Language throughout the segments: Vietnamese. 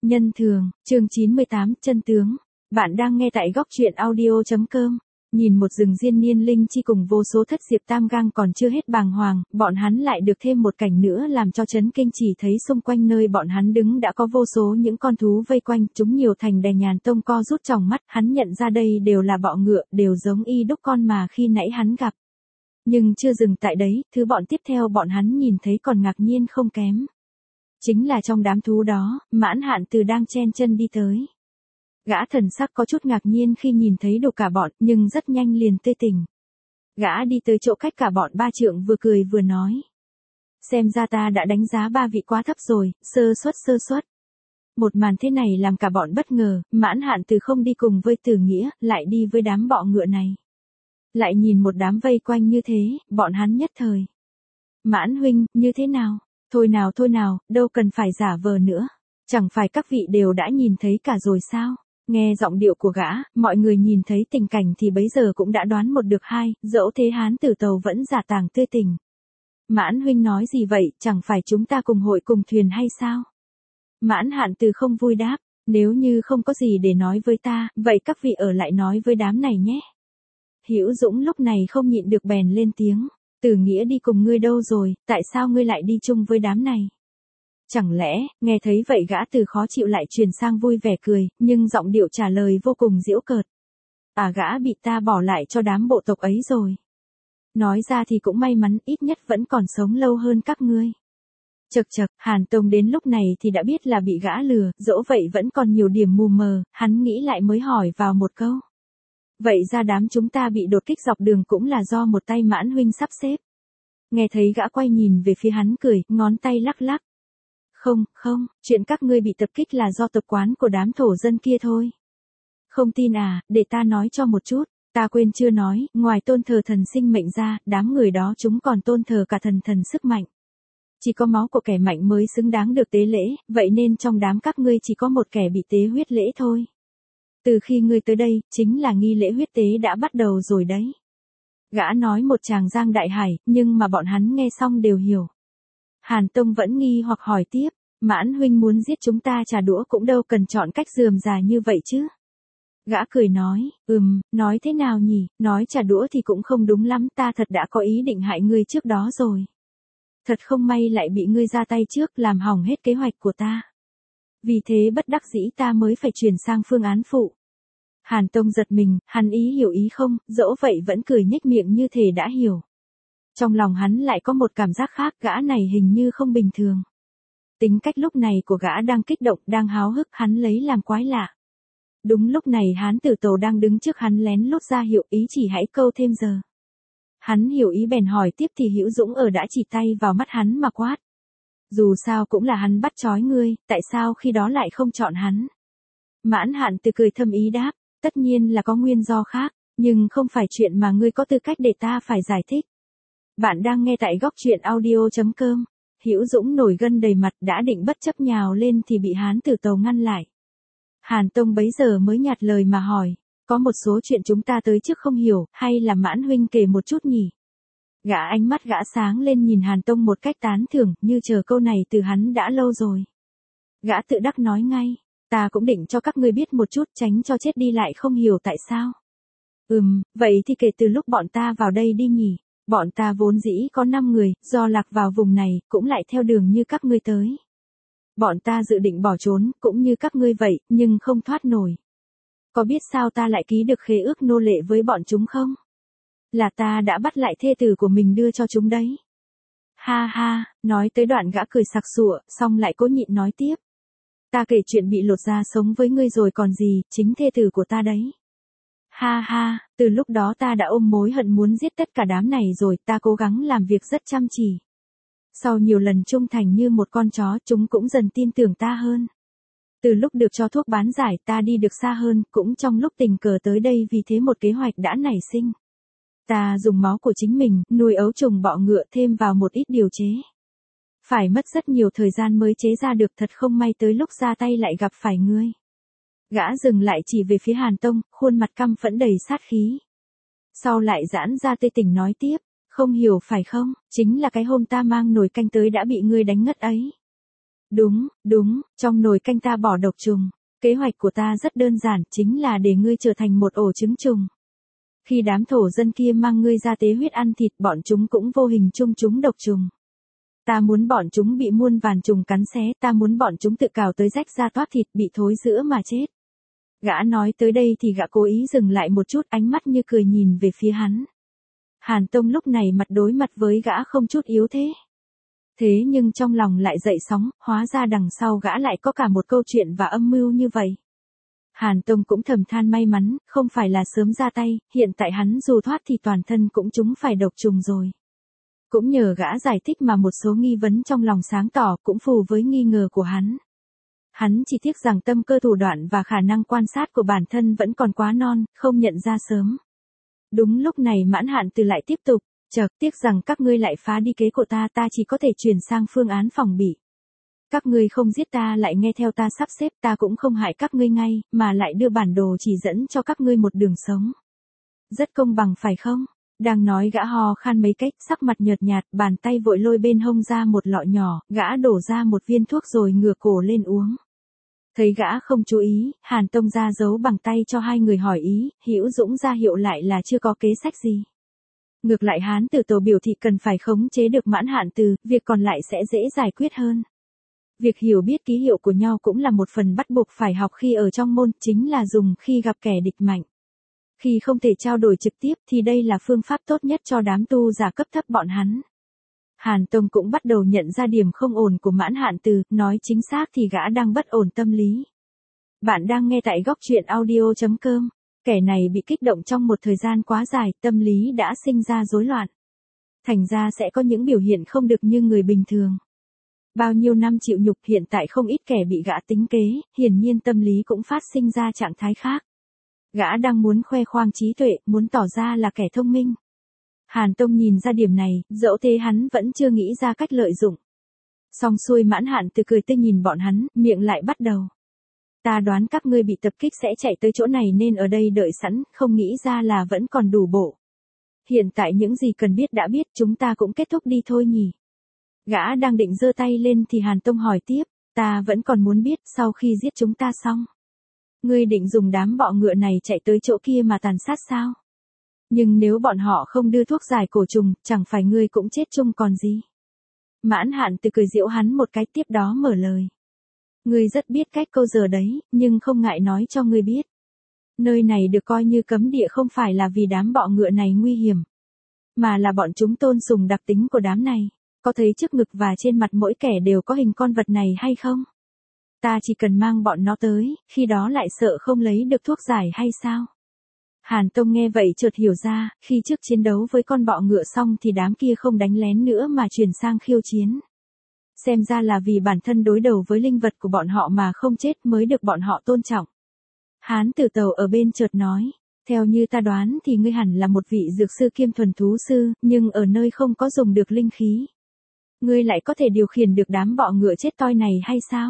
Nhân thường, chương 98, chân tướng. Bạn đang nghe tại góc truyện audio.com. Nhìn một rừng diên niên linh chi cùng vô số thất diệp tam gang còn chưa hết bàng hoàng, bọn hắn lại được thêm một cảnh nữa làm cho chấn kinh, chỉ thấy xung quanh nơi bọn hắn đứng đã có vô số những con thú vây quanh, chúng nhiều thành đè nhàn tông co rút tròng mắt, hắn nhận ra đây đều là bọ ngựa, đều giống y đúc con mà khi nãy hắn gặp. Nhưng chưa dừng tại đấy, thứ bọn tiếp theo bọn hắn nhìn thấy còn ngạc nhiên không kém. Chính là trong đám thú đó, Mãn Hạn Từ đang chen chân đi tới. Gã thần sắc có chút ngạc nhiên khi nhìn thấy đủ cả bọn, nhưng rất nhanh liền tươi tỉnh. Gã đi tới chỗ cách cả bọn 3 trượng vừa cười vừa nói. Xem ra ta đã đánh giá 3 vị quá thấp rồi, sơ suất. Một màn thế này làm cả bọn bất ngờ, Mãn Hạn Từ không đi cùng với Tử Nghĩa, lại đi với đám bọ ngựa này. Lại nhìn một đám vây quanh như thế, bọn hắn nhất thời. Mãn huynh, như thế nào? Thôi nào, đâu cần phải giả vờ nữa. Chẳng phải các vị đều đã nhìn thấy cả rồi sao? Nghe giọng điệu của gã, mọi người nhìn thấy tình cảnh thì bấy giờ cũng đã đoán một được hai, dẫu thế Hán Tử Tàu vẫn giả tàng tươi tỉnh. Mãn huynh nói gì vậy, chẳng phải chúng ta cùng hội cùng thuyền hay sao? Mãn Hạn Từ không vui đáp, nếu như không có gì để nói với ta, vậy các vị ở lại nói với đám này nhé. Hữu Dũng lúc này không nhịn được bèn lên tiếng. Tử Nghĩa đi cùng ngươi đâu rồi, tại sao ngươi lại đi chung với đám này? Chẳng lẽ, nghe thấy vậy gã từ khó chịu lại chuyển sang vui vẻ cười, nhưng giọng điệu trả lời vô cùng giễu cợt. À, gã bị ta bỏ lại cho đám bộ tộc ấy rồi. Nói ra thì cũng may mắn, ít nhất vẫn còn sống lâu hơn các ngươi. Chậc, Hàn Tông đến lúc này thì đã biết là bị gã lừa, dẫu vậy vẫn còn nhiều điểm mù mờ, hắn nghĩ lại mới hỏi vào một câu. Vậy ra đám chúng ta bị đột kích dọc đường cũng là do một tay Mãn huynh sắp xếp. Nghe thấy gã quay nhìn về phía hắn cười, ngón tay lắc lắc. Không, chuyện các ngươi bị tập kích là do tập quán của đám thổ dân kia thôi. Không tin à, để ta nói cho một chút, ta quên chưa nói, ngoài tôn thờ thần sinh mệnh ra, đám người đó chúng còn tôn thờ cả thần sức mạnh. Chỉ có máu của kẻ mạnh mới xứng đáng được tế lễ, vậy nên trong đám các ngươi chỉ có một kẻ bị tế huyết lễ thôi. Từ khi ngươi tới đây, chính là nghi lễ huyết tế đã bắt đầu rồi đấy. Gã nói một tràng giang đại hải, nhưng mà bọn hắn nghe xong đều hiểu. Hàn Tông vẫn nghi hoặc hỏi tiếp, Mãn huynh muốn giết chúng ta trả đũa cũng đâu cần chọn cách rườm rà như vậy chứ. Gã cười nói, nói thế nào nhỉ, nói trả đũa thì cũng không đúng lắm, ta thật đã có ý định hại ngươi trước đó rồi. Thật không may lại bị ngươi ra tay trước làm hỏng hết kế hoạch của ta. Vì thế bất đắc dĩ ta mới phải chuyển sang phương án phụ. Hàn Tông giật mình, hắn ý hiểu ý không, dẫu vậy vẫn cười nhếch miệng như thể đã hiểu. Trong lòng hắn lại có một cảm giác khác, gã này hình như không bình thường. Tính cách lúc này của gã đang kích động, đang háo hức, hắn lấy làm quái lạ. Đúng lúc này Hán Tử Tàu đang đứng trước hắn lén lút ra hiệu ý chỉ hãy câu thêm giờ. Hắn hiểu ý bèn hỏi tiếp thì Hữu Dũng ở đã chỉ tay vào mắt hắn mà quát. Dù sao cũng là hắn bắt trói ngươi, tại sao khi đó lại không chọn hắn? Mãn Hạn Từ cười thâm ý đáp, tất nhiên là có nguyên do khác, nhưng không phải chuyện mà ngươi có tư cách để ta phải giải thích. Bạn đang nghe tại góc truyện audio.com. Hữu Dũng nổi gân đầy mặt đã định bất chấp nhào lên thì bị Hán Tử Tàu ngăn lại. Hàn Tông bấy giờ mới nhạt lời mà hỏi, có một số chuyện chúng ta tới trước không hiểu, hay là Mãn huynh kể một chút nhỉ? Ánh mắt gã sáng lên nhìn Hàn Tông một cách tán thưởng, như chờ câu này từ hắn đã lâu rồi. Gã tự đắc nói ngay, ta cũng định cho các ngươi biết một chút tránh cho chết đi lại không hiểu tại sao. Vậy thì kể từ lúc bọn ta vào đây đi nhỉ? Bọn ta vốn dĩ có 5 người, do lạc vào vùng này, cũng lại theo đường như các ngươi tới. Bọn ta dự định bỏ trốn, cũng như các ngươi vậy, nhưng không thoát nổi. Có biết sao ta lại ký được khế ước nô lệ với bọn chúng không? Là ta đã bắt lại thê tử của mình đưa cho chúng đấy. Ha, nói tới đoạn gã cười sặc sụa, xong lại cố nhịn nói tiếp. Ta kể chuyện bị lột da sống với ngươi rồi còn gì, chính thê tử của ta đấy. Ha, từ lúc đó ta đã ôm mối hận muốn giết tất cả đám này rồi, ta cố gắng làm việc rất chăm chỉ. Sau nhiều lần trung thành như một con chó, chúng cũng dần tin tưởng ta hơn. Từ lúc được cho thuốc bán giải, ta đi được xa hơn, cũng trong lúc tình cờ tới đây vì thế một kế hoạch đã nảy sinh. Ta dùng máu của chính mình, nuôi ấu trùng bọ ngựa thêm vào một ít điều chế. Phải mất rất nhiều thời gian mới chế ra được, thật không may tới lúc ra tay lại gặp phải ngươi. Gã dừng lại chỉ về phía Hàn Tông, khuôn mặt căm phẫn đầy sát khí. Sau lại giãn ra tê tỉnh nói tiếp, không hiểu phải không, chính là cái hôm ta mang nồi canh tới đã bị ngươi đánh ngất ấy. Đúng, trong nồi canh ta bỏ độc trùng. Kế hoạch của ta rất đơn giản, chính là để ngươi trở thành một ổ trứng trùng. Khi đám thổ dân kia mang ngươi ra tế huyết ăn thịt, bọn chúng cũng vô hình chung chúng độc trùng. Ta muốn bọn chúng bị muôn vàn trùng cắn xé, ta muốn bọn chúng tự cào tới rách da toát thịt, bị thối rữa mà chết. Gã nói tới đây thì gã cố ý dừng lại một chút, ánh mắt như cười nhìn về phía hắn. Hàn Tông lúc này mặt đối mặt với gã không chút yếu thế. Thế nhưng trong lòng lại dậy sóng, hóa ra đằng sau gã lại có cả một câu chuyện và âm mưu như vậy. Hàn Tông cũng thầm than may mắn, không phải là sớm ra tay, hiện tại hắn dù thoát thì toàn thân cũng trúng phải độc trùng rồi. Cũng nhờ gã giải thích mà một số nghi vấn trong lòng sáng tỏ, cũng phù với nghi ngờ của hắn. Hắn chỉ tiếc rằng tâm cơ thủ đoạn và khả năng quan sát của bản thân vẫn còn quá non, không nhận ra sớm. Đúng lúc này Mãn Hạn Từ lại tiếp tục, tiếc rằng các ngươi lại phá đi kế của ta, ta chỉ có thể chuyển sang phương án phòng bị. Các ngươi không giết ta lại nghe theo ta sắp xếp, ta cũng không hại các ngươi ngay, mà lại đưa bản đồ chỉ dẫn cho các ngươi một đường sống. Rất công bằng phải không? Đang nói gã ho khan mấy cách, sắc mặt nhợt nhạt, bàn tay vội lôi bên hông ra một lọ nhỏ, gã đổ ra một viên thuốc rồi ngửa cổ lên uống. Thấy gã không chú ý, Hàn Tông ra giấu bằng tay cho hai người hỏi ý, Hữu Dũng ra hiệu lại là chưa có kế sách gì. Ngược lại Hán Tử Tầu biểu thị cần phải khống chế được Mãn Hạn Từ, việc còn lại sẽ dễ giải quyết hơn. Việc hiểu biết ký hiệu của nhau cũng là một phần bắt buộc phải học khi ở trong môn, chính là dùng khi gặp kẻ địch mạnh. Khi không thể trao đổi trực tiếp thì đây là phương pháp tốt nhất cho đám tu giả cấp thấp bọn hắn. Hàn Tông cũng bắt đầu nhận ra điểm không ổn của Mãn Hạn Từ, nói chính xác thì gã đang bất ổn tâm lý. Bạn đang nghe tại góc truyện audio.com. Kẻ này bị kích động trong một thời gian quá dài, tâm lý đã sinh ra rối loạn. Thành ra sẽ có những biểu hiện không được như người bình thường. Bao nhiêu năm chịu nhục, hiện tại không ít kẻ bị gã tính kế, hiển nhiên tâm lý cũng phát sinh ra trạng thái khác. Gã đang muốn khoe khoang trí tuệ, muốn tỏ ra là kẻ thông minh. Hàn Tông nhìn ra điểm này, dẫu thế hắn vẫn chưa nghĩ ra cách lợi dụng. Xong xuôi Mãn Hạn Từ cười tươi nhìn bọn hắn, miệng lại bắt đầu. Ta đoán các ngươi bị tập kích sẽ chạy tới chỗ này nên ở đây đợi sẵn, không nghĩ ra là vẫn còn đủ bộ. Hiện tại những gì cần biết đã biết, chúng ta cũng kết thúc đi thôi nhỉ. Gã đang định giơ tay lên thì Hàn Tông hỏi tiếp, ta vẫn còn muốn biết sau khi giết chúng ta xong. Ngươi định dùng đám bọ ngựa này chạy tới chỗ kia mà tàn sát sao? Nhưng nếu bọn họ không đưa thuốc giải cổ trùng, chẳng phải ngươi cũng chết chung còn gì. Mãn Hạn Từ cười giễu hắn một cái, tiếp đó mở lời. Ngươi rất biết cách câu giờ đấy, nhưng không ngại nói cho ngươi biết. Nơi này được coi như cấm địa không phải là vì đám bọ ngựa này nguy hiểm, mà là bọn chúng tôn sùng đặc tính của đám này. Có thấy trước ngực và trên mặt mỗi kẻ đều có hình con vật này hay không? Ta chỉ cần mang bọn nó tới, khi đó lại sợ không lấy được thuốc giải hay sao? Hàn Tông nghe vậy chợt hiểu ra, khi trước chiến đấu với con bọ ngựa xong thì đám kia không đánh lén nữa mà chuyển sang khiêu chiến. Xem ra là vì bản thân đối đầu với linh vật của bọn họ mà không chết mới được bọn họ tôn trọng. Hán Tử Tầu ở bên chợt nói, theo như ta đoán thì ngươi hẳn là một vị dược sư kiêm thuần thú sư, nhưng ở nơi không có dùng được linh khí. Ngươi lại có thể điều khiển được đám bọ ngựa chết toi này hay sao?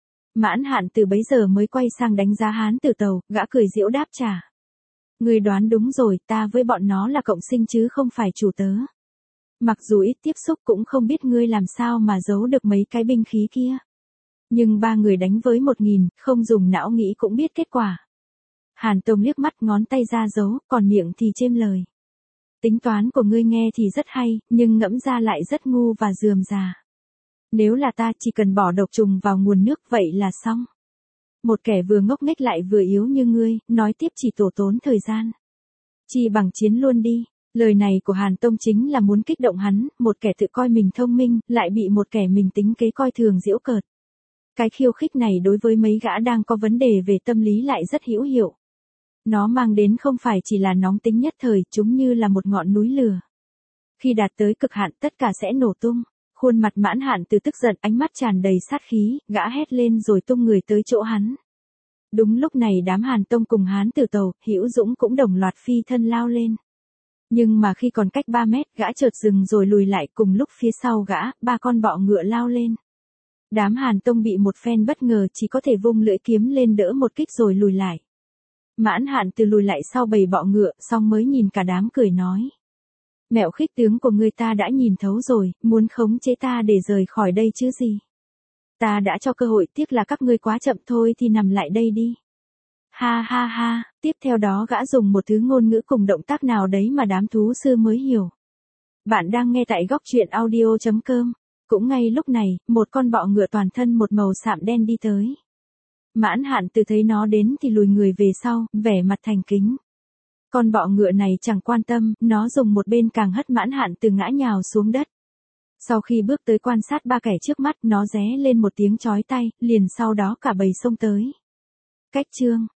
Mãn Hạn Từ bấy giờ mới quay sang đánh giá Hán Tử Tầu, gã cười giễu đáp trả. Ngươi đoán đúng rồi, ta với bọn nó là cộng sinh chứ không phải chủ tớ. Mặc dù ít tiếp xúc cũng không biết ngươi làm sao mà giấu được mấy cái binh khí kia. Nhưng 3 người đánh với 1000, không dùng não nghĩ cũng biết kết quả. Hàn Tông liếc mắt ngón tay ra giấu, còn miệng thì chêm lời. Tính toán của ngươi nghe thì rất hay, nhưng ngẫm ra lại rất ngu và rườm rà. Nếu là ta chỉ cần bỏ độc trùng vào nguồn nước vậy là xong. Một kẻ vừa ngốc nghếch lại vừa yếu như ngươi, nói tiếp chỉ tổ tốn thời gian. Chi bằng chiến luôn đi. Lời này của Hàn Tông chính là muốn kích động hắn, một kẻ tự coi mình thông minh, lại bị một kẻ mình tính kế coi thường giễu cợt. Cái khiêu khích này đối với mấy gã đang có vấn đề về tâm lý lại rất hữu hiệu. Nó mang đến không phải chỉ là nóng tính nhất thời, chúng như là một ngọn núi lửa. Khi đạt tới cực hạn tất cả sẽ nổ tung. Khuôn mặt Mãn Hạn Từ tức giận, ánh mắt tràn đầy sát khí, gã hét lên rồi tung người tới chỗ hắn. Đúng lúc này đám Hàn Tông cùng Hán Tử Tầu, Hữu Dũng cũng đồng loạt phi thân lao lên. Nhưng mà khi còn cách 3 mét, gã chợt dừng rồi lùi lại, cùng lúc phía sau gã, 3 con bọ ngựa lao lên. Đám Hàn Tông bị một phen bất ngờ chỉ có thể vung lưỡi kiếm lên đỡ một kích rồi lùi lại. Mãn Hạn Từ lùi lại sau bầy bọ ngựa, xong mới nhìn cả đám cười nói. Mẹo khích tướng của người ta đã nhìn thấu rồi, muốn khống chế ta để rời khỏi đây chứ gì. Ta đã cho cơ hội, tiếc là các ngươi quá chậm thôi thì nằm lại đây đi. Ha ha ha, tiếp theo đó gã dùng một thứ ngôn ngữ cùng động tác nào đấy mà đám thú sư mới hiểu. Bạn đang nghe tại góc truyện audio.com. Cũng ngay lúc này, một con bọ ngựa toàn thân một màu sạm đen đi tới. Mãn Hạn Từ thấy nó đến thì lùi người về sau, vẻ mặt thành kính. Con bọ ngựa này chẳng quan tâm, nó dùng một bên càng hất Mãn Hạn Từ ngã nhào xuống đất. Sau khi bước tới quan sát ba kẻ trước mắt, nó ré lên một tiếng chói tai, liền sau đó cả bầy xông tới. Cách chương